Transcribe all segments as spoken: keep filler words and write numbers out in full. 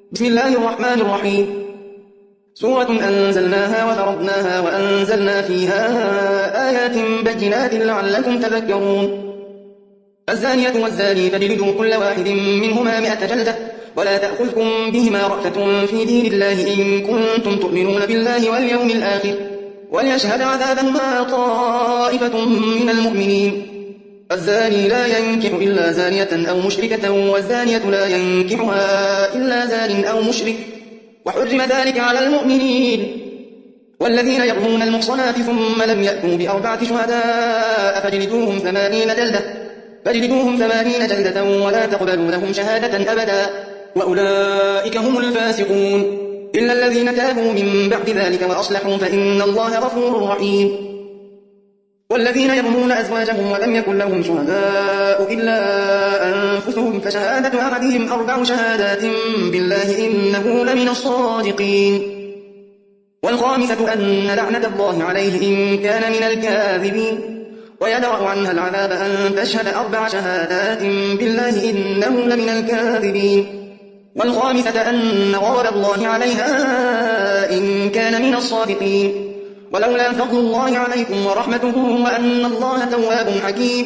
بسم الله الرحمن الرحيم. سورة أنزلناها وفرضناها وأنزلنا فيها آيات بينات لعلكم تذكرون. الزانية والزاني فاجلدوا كل واحد منهما مئة جلدة ولا تأخذكم بهما رأفة في دين الله إن كنتم تؤمنون بالله واليوم الآخر وليشهد عذابهما طائفة من المؤمنين. الزاني لا ينكح إلا زانية أو مشركة والزانية لا ينكحها إلا زان أو مشرك وحرم ذلك على المؤمنين. والذين يرمون المحصنات ثم لم يأتوا بأربعة شهداء فاجلدوهم ثمانين جلدة فاجلدوهم ثمانين جلدة ولا تقبلوا لهم شهادة أبدا وأولئك هم الفاسقون إلا الذين تابوا من بعد ذلك وأصلحوا فإن الله غفور رحيم. والذين يرمون أزواجهم ولم يكن لهم شهداء إلا أنفسهم فشهادة أحدهم أربع شهادات بالله إنه لمن الصادقين. والخامسة أن لعنة الله عليه إن كان من الكاذبين ويدرأ عنها العذاب أن تشهد أربع شهادات بالله إنه لمن الكاذبين. والخامسة أن غضب الله عليها إن كان من الصادقين. ولولا فضل الله عليكم ورحمته وأن الله تواب حكيم.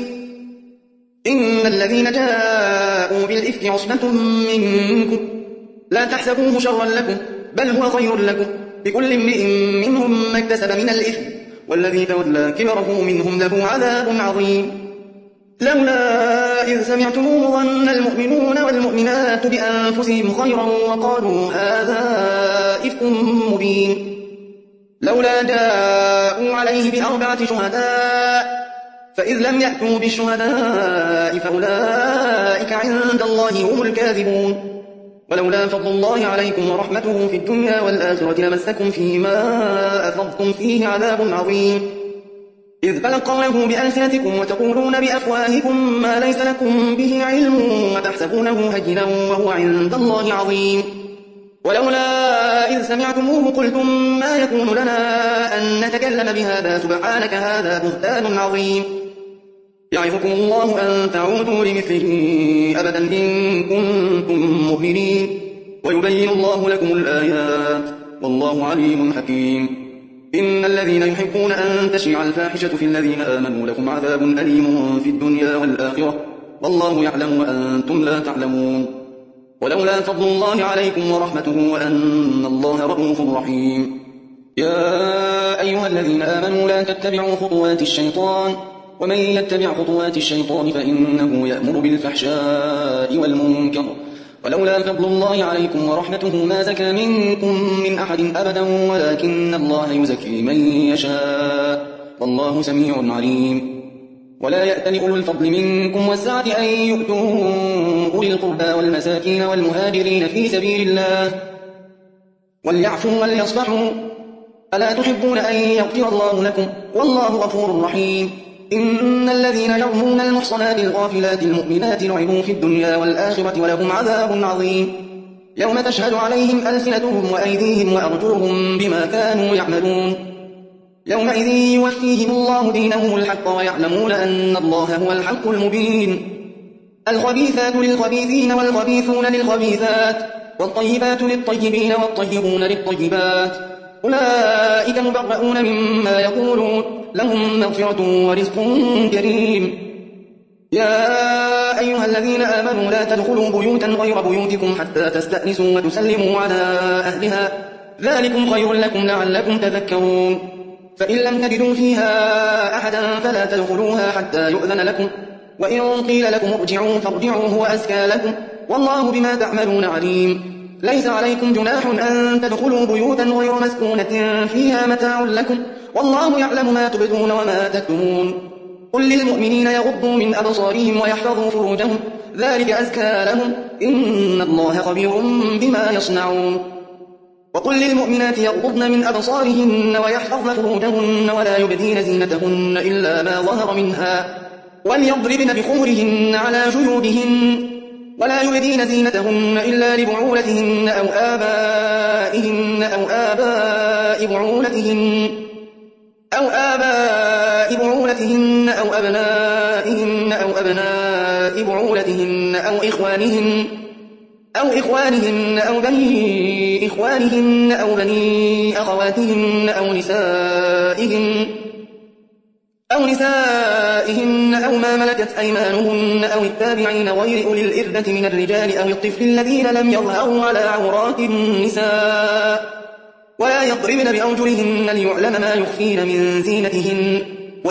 إن الذين جاءوا بالإفك عصبة منكم لا تحسبوه شرا لكم بل هو خير لكم لكل امرئ منهم ما اكتسب من الإثم والذي تولى كبره منهم له عذاب عظيم. لولا إذ سمعتموه ظن المؤمنون والمؤمنات بأنفسهم خيرا وقالوا هذا إفك مبين. لولا جاءوا عليه بأربعة شهداء فإذ لم يأتوا بالشهداء فأولئك عند الله هم الكاذبون. ولولا فضل الله عليكم ورحمته في الدنيا والآخرة لمسكم فيما أفضتم فيه عذاب عظيم. إذ تلقونه بألسنتكم وتقولون بأفواهكم ما ليس لكم به علم وتحسبونه هينا وهو عند الله عظيم. ولولا إذ سمعتموه قلتم ما يكون لنا أن نتكلم بهذا سبحانك هذا بهتان عظيم. يعظكم الله أن تعودوا لمثله أبدا إن كنتم مؤمنين ويبين الله لكم الآيات والله عليم حكيم. إن الذين يحبون أن تشيع الفاحشة في الذين آمنوا لكم عذاب أليم في الدنيا والآخرة والله يعلم وأنتم لا تعلمون. ولولا فضل الله عليكم ورحمته وأن الله رؤوف رحيم. يا أيها الذين آمنوا لا تتبعوا خطوات الشيطان ومن يتبع خطوات الشيطان فإنه يأمر بالفحشاء والمنكر ولولا فضل الله عليكم ورحمته ما زكى منكم من أحد أبدا ولكن الله يزكي من يشاء والله سميع عليم. ولا يأتل أولو الفضل منكم والسعة أن يؤتوا أولي القربى والمساكين والمهاجرين في سبيل الله وليعفوا وليصفحوا ألا تحبون أن يغفر الله لكم والله غفور رحيم. إن الذين يرمون المحصنات الغافلات المؤمنات لعنوا في الدنيا والآخرة ولهم عذاب عظيم. يوم تشهد عليهم ألسنتهم وأيديهم وأرجلهم بما كانوا يعملون. يومئذ يوفيهم الله دينهم الحق ويعلمون أن الله هو الحق المبين. الخبيثات للخبيثين والخبيثون للخبيثات والطيبات للطيبين والطيبون للطيبات أولئك مبرؤون مما يقولون لهم مغفرة ورزق كريم. يا أيها الذين آمنوا لا تدخلوا بيوتا غير بيوتكم حتى تستأنسوا وتسلموا على أهلها ذلكم خير لكم لعلكم تذكرون. فإن لم تجدوا فيها أحدا فلا تدخلوها حتى يؤذن لكم وإن قيل لكم ارجعوا فارجعوا هو أزكى لكم والله بما تعملون عليم. ليس عليكم جناح أن تدخلوا بيوتا غير مسكونة فيها متاع لكم والله يعلم ما تبدون وما تكتمون. قل للمؤمنين يغضوا من أبصارهم ويحفظوا فروجهم ذلك أزكى لهم إن الله خبير بما يصنعون. وقل للمؤمنات يغضضن من أبصارهن ويحفظن فروجهن ولا يبدين زينتهن إلا ما ظهر منها وليضربن بخمرهن على جيوبهن ولا يبدين زينتهن إلا لبعولتهن أو آبائهن أو آباء بعولتهن أو آباء بعولتهن أو أبنائهن أو أبناء بعولتهن أو إخوانهن أو إخوانهن أو بني إخوانهن أو بني أخواتهن أو نسائهن أو نسائهن أو ما ملكت أيمانهن أو التابعين غير أولي الإربة من الرجال أو الطفل الذين لم يظهروا على عورات النساء ولا يضربن بأرجلهن ليعلم ما يخفين من زينتهن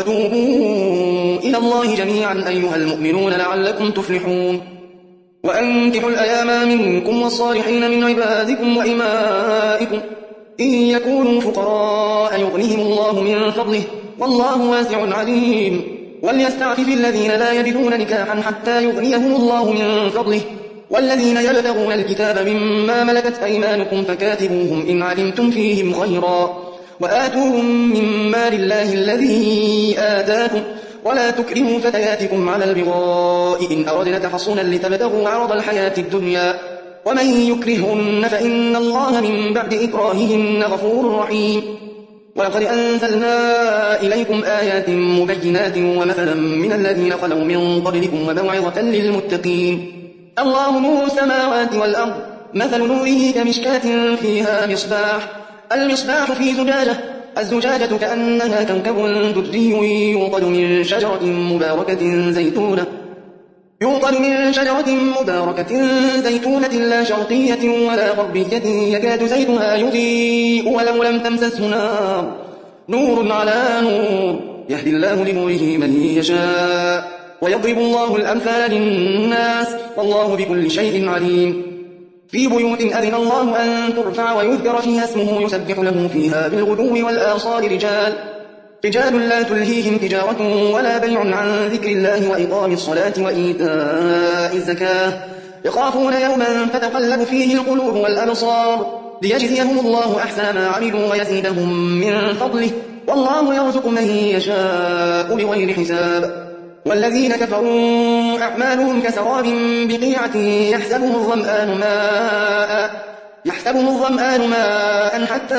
وتوبوا إلى الله جميعا أيها المؤمنون لعلكم تفلحون وأنكحوا الأيام منكم والصالحين من عبادكم وإمائكم إن يكونوا فقراء يغنهم الله من فضله والله واسع عليم وليستعفف الذين لا يجدون نكاحا حتى يغنيهم الله من فضله والذين يبتغون الكتاب مما ملكت أيمانكم فكاتبوهم إن علمتم فيهم خيرا وآتوهم من مال الله الذي آتاكم ولا تكرهوا فتياتكم على البغاء إن أردنا تحصنا لتبتغوا عرض الحياة الدنيا ومن يكرهن فإن الله من بعد إكراههن غفور رحيم ولقد أنزلنا إليكم آيات مبينات ومثلا من الذين خلوا من قبلكم وموعظة للمتقين الله نور السماوات والأرض مثل نوره كمشكاة فيها مصباح المصباح في زجاجة الزجاجة كأنها كوكب دري يوقد من شجرة مباركة زيتونة يوقد من شجرة مباركة زيتونة لا شرقية ولا غربية يكاد زيتها يضيء ولو لم تمسسه نار نور على نور يهدي الله لنوره من يشاء ويضرب الله الأمثال للناس والله بكل شيء عليم في بيوت أذن الله أن ترفع ويذكر فيها اسمه يسبح له فيها بالغدو والآصال رجال رجال لا تلهيهم تجارة ولا بيع عن ذكر الله وإقام الصلاة وإيتاء الزكاة يخافون يوما تتقلب فيه القلوب والأبصار ليجزيهم الله أحسن ما عملوا ويزيدهم من فضله والله يرزق من يشاء بغير حساب والذين كفروا أعمالهم كسراب بقيعة يحسبه الظمآن ماء يحسبه الظمآن ماء حتى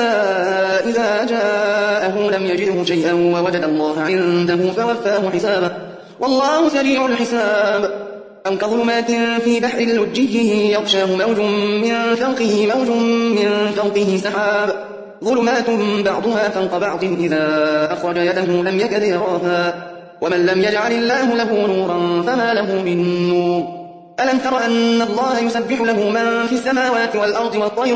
إذا جاءه لم يجده شيئا ووجد الله عنده فوفاه حسابه والله سريع الحساب أو كظلمات في بحر لجي يغشاه موج من فوقه موج من فوقه سحاب ظلمات بعضها فوق بعض إذا أخرج يده لم يكد يراها ومن لم يجعل الله له نورا فما له من نور ألم تر أن الله يسبح له من في السماوات والأرض والطير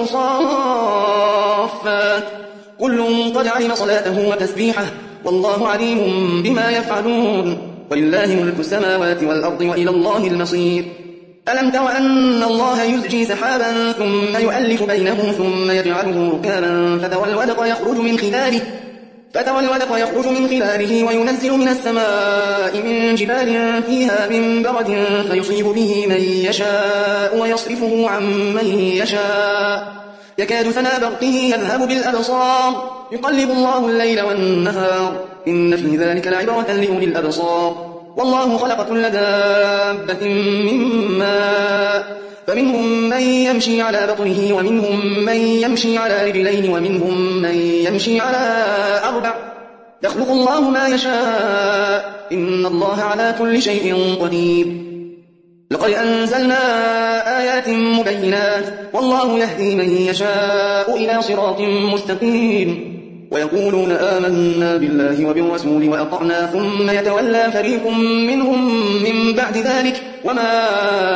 صافات كل قد علم صلاته وتسبيحه والله عليم بما يفعلون ولله ملك السماوات والأرض وإلى الله المصير ألم تر أن الله يزجي سحابا ثم يؤلف بينه ثم يجعله ركابا فترى الودق يخرج من خلاله فترى الودق يخرج من خلاله وينزل من السماء من جبال فيها من برد فيصيب به من يشاء ويصرفه عن من يشاء يكاد سنا برقه يذهب بالأبصار يقلب الله الليل والنهار إن في ذلك لعبرة لأولي الأبصار والله خلق كل دابة من ماء فمنهم من يمشي على بطنه ومنهم من يمشي على رجلين ومنهم من يمشي على أربع يخلق الله ما يشاء إن الله على كل شيء قدير لقد أنزلنا آيات مبينات والله يهدي من يشاء إلى صراط مستقيم ويقولون آمنا بالله وبالرسول وأطعنا ثم يتولى فريق منهم من بعد ذلك وما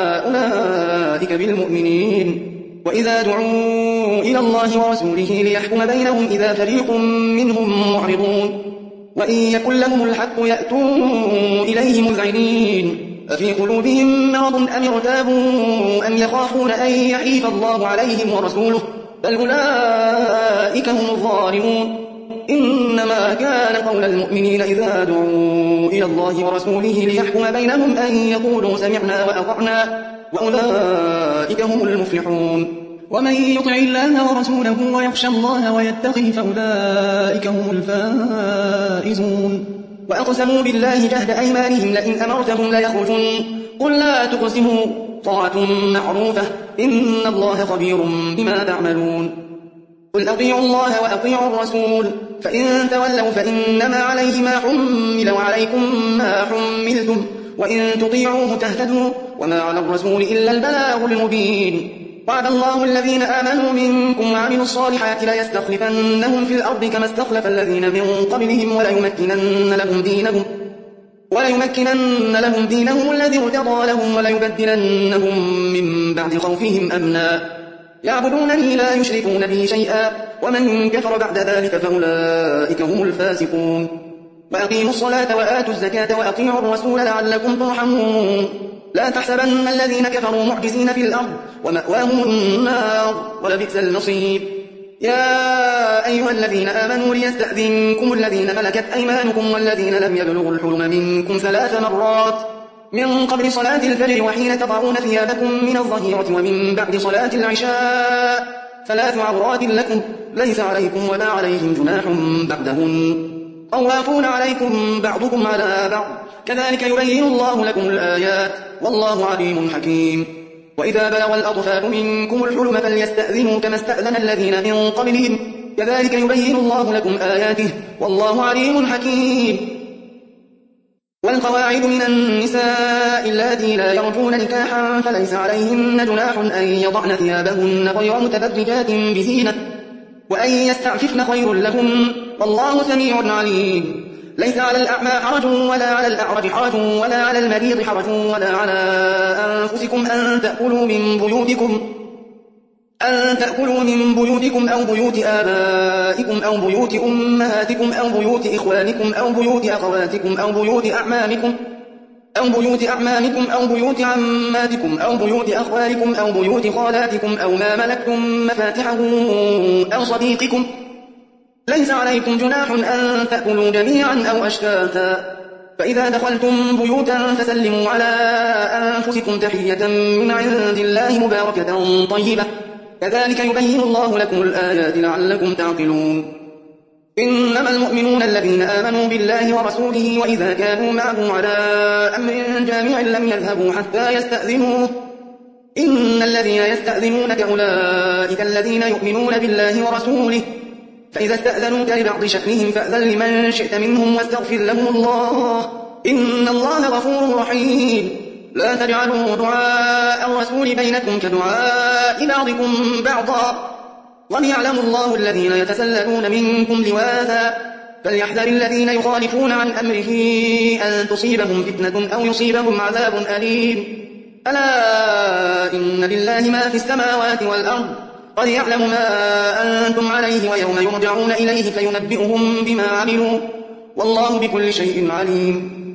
أولئك بالمؤمنين وإذا دعوا إلى الله ورسوله ليحكم بينهم إذا فريق منهم معرضون وإن يكن لهم الحق يأتوا إليه مذعنين أفي قلوبهم مرض أم ارتابوا أم يخافون أن يحيف الله عليهم ورسوله بل أولئك هم الظالمون إنما كان قول المؤمنين إذا دعوا إلى الله ورسوله ليحكم بينهم أن يقولوا سمعنا وأطعنا وأولئك هم المفلحون ومن يطع الله ورسوله ويخشى الله ويتقه فأولئك هم الفائزون وأقسموا بالله جهد أيمانهم لئن أمرتهم ليخرجن قل لا تقسموا طاعة معروفة إن الله خبير بما تعملون قل أطيعوا الله وأطيعوا الرسول فإن تولوا فإنما عليه ما حمل وعليكم ما حملتم وإن تطيعوه تهتدوا وما على الرسول إلا البلاغ المبين وعد الله الذين آمنوا منكم وعملوا الصالحات ليستخلفنهم في الأرض كما استخلف الذين من قبلهم وليمكنن لهم دينهم وليمكنن لهم دينهم الذي ارتضى لهم وليبدلنهم من بعد خوفهم أمنا يعبدونني لا يشركون بي شيئا ومن كفر بعد ذلك فأولئك هم الفاسقون وأقيموا الصلاة وآتوا الزكاة وأطيعوا الرسول لعلكم ترحمون لا تحسبن الذين كفروا معجزين في الأرض ومأواهم النار ولبئس المصير يا أيها الذين آمنوا ليستأذنكم الذين ملكت أيمانكم والذين لم يبلغوا الحلم منكم ثلاث مرات من قبل صلاة الفجر وحين تضعون ثيابكم من الظهيرة ومن بعد صلاة العشاء ثلاث عورات لكم ليس عليكم ولا عليهم جناح بعدهن طوافون عليكم بعضكم على بعض كذلك يبين الله لكم الآيات والله عليم حكيم وإذا بلغ الأطفال منكم الحلم فليستأذنوا كما استأذن الذين من قبلهم كذلك يبين الله لكم آياته والله عليم حكيم والقواعد من النساء اللاتي لا يرجون نكاحا فليس عليهن جناح أن يضعن ثيابهن غير متبرجات بزينة وأن يستعففن خير لهم والله سميع عليم ليس على الأعمى حرج ولا على الأعرج حرج ولا على المريض حرج ولا على أنفسكم أن تأكلوا من بيوتكم أن تأكلوا من بيوتكم أو بيوت آبائكم أو بيوت أمهاتكم أو بيوت إخوانكم أو بيوت أخواتكم أو بيوت أعمامكم أو بيوت أعمامكم أو بيوت عماتكم أو بيوت أخوالكم أو بيوت خالاتكم أو ما ملكتم مفاتحه أو صديقكم ليس عليكم جناح أن تأكلوا جميعا أو أشتاتا فإذا دخلتم بيوتا فسلموا على أنفسكم تحية من عند الله مباركة طيبة كذلك يبين الله لكم الآيات لعلكم تعقلون إنما المؤمنون الذين آمنوا بالله ورسوله وإذا كانوا معه على أمر جامع لم يذهبوا حتى يستأذنوه إن الذين يستأذنونك أولئك الذين يؤمنون بالله ورسوله فإذا استأذنوك لبعض شأنهم فأذن لمن شئت منهم واستغفر لهم الله إن الله غفور رحيم لا تجعلوا دعاء الرسول بينكم كدعاء بعضكم بعضا وليعلم الله الذين يتسللون منكم لواذا فليحذر الذين يخالفون عن أمره أن تصيبهم فتنة أو يصيبهم عذاب أليم ألا إن لله ما في السماوات والأرض قد يعلم ما أنتم عليه ويوم يرجعون إليه فينبئهم بما عملوا والله بكل شيء عليم